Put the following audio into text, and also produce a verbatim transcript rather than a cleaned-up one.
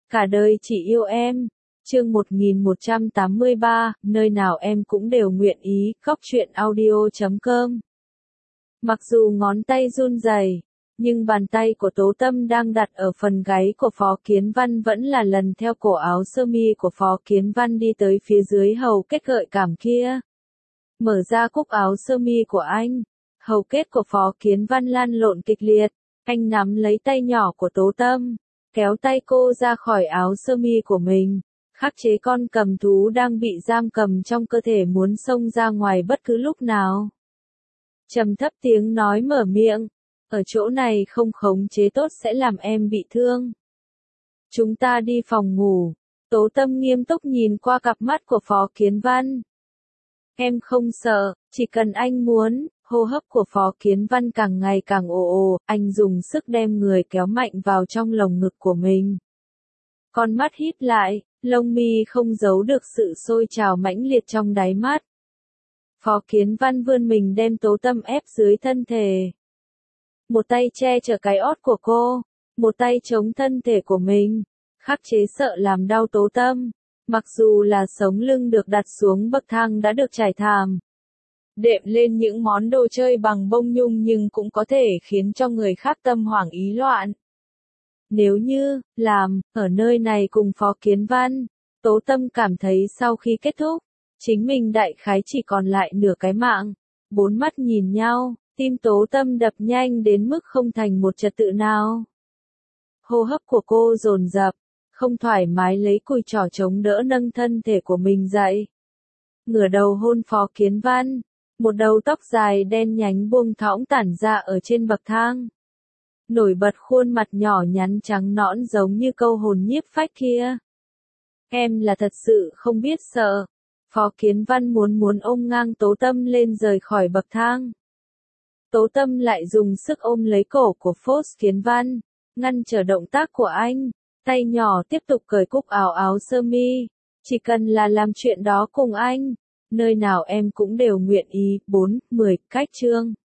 Cả đời chỉ yêu em. Chương một nghìn một trăm tám mươi ba, nơi nào em cũng đều nguyện ý, góc truyện audio chấm com. Mặc dù ngón tay run rẩy, nhưng bàn tay của Tố Tâm đang đặt ở phần gáy của Phó Kiến Văn vẫn là lần theo cổ áo sơ mi của Phó Kiến Văn đi tới phía dưới hầu kết gợi cảm kia. Mở ra cúc áo sơ mi của anh, hầu kết của Phó Kiến Văn lan lộn kịch liệt, anh nắm lấy tay nhỏ của Tố Tâm, kéo tay cô ra khỏi áo sơ mi của mình, khắc chế con cầm thú đang bị giam cầm trong cơ thể muốn xông ra ngoài bất cứ lúc nào. Trầm thấp tiếng nói mở miệng, ở chỗ này không khống chế tốt sẽ làm em bị thương. Chúng ta đi phòng ngủ. Tố Tâm nghiêm túc nhìn qua cặp mắt của Phó Kiến Văn. Em không sợ, chỉ cần anh muốn. Hô hấp của Phó Kiến Văn càng ngày càng ồ ồ, anh dùng sức đem người kéo mạnh vào trong lồng ngực của mình. Con mắt híp lại, lông mi không giấu được sự sôi trào mãnh liệt trong đáy mắt. Phó Kiến Văn vươn mình đem Tố Tâm ép dưới thân thể. Một tay che chở cái ót của cô, một tay chống thân thể của mình, khắc chế sợ làm đau Tố Tâm. Mặc dù là sống lưng được đặt xuống bậc thang đã được trải thảm, đệm lên những món đồ chơi bằng bông nhung nhưng cũng có thể khiến cho người khác tâm hoảng ý loạn. Nếu như, làm, ở nơi này cùng Phó Kiến Văn, Tố Tâm cảm thấy sau khi kết thúc, chính mình đại khái chỉ còn lại nửa cái mạng. Bốn mắt nhìn nhau, tim Tố Tâm đập nhanh đến mức không thành một trật tự nào. Hô hấp của cô dồn dập, không thoải mái lấy cùi trỏ chống đỡ nâng thân thể của mình dậy. Ngửa đầu hôn Phó Kiến Văn, một đầu tóc dài đen nhánh buông thõng tản ra ở trên bậc thang. Nổi bật khuôn mặt nhỏ nhắn trắng nõn giống như câu hồn nhiếp phách kia. Em là thật sự không biết sợ. Phó Kiến Văn muốn muốn ôm ngang Tố Tâm lên rời khỏi bậc thang. Tố Tâm lại dùng sức ôm lấy cổ của Phó Kiến Văn, ngăn trở động tác của anh, tay nhỏ tiếp tục cởi cúc áo áo sơ mi. Chỉ cần là làm chuyện đó cùng anh, nơi nào em cũng đều nguyện ý. Bốn, mười, cách chương.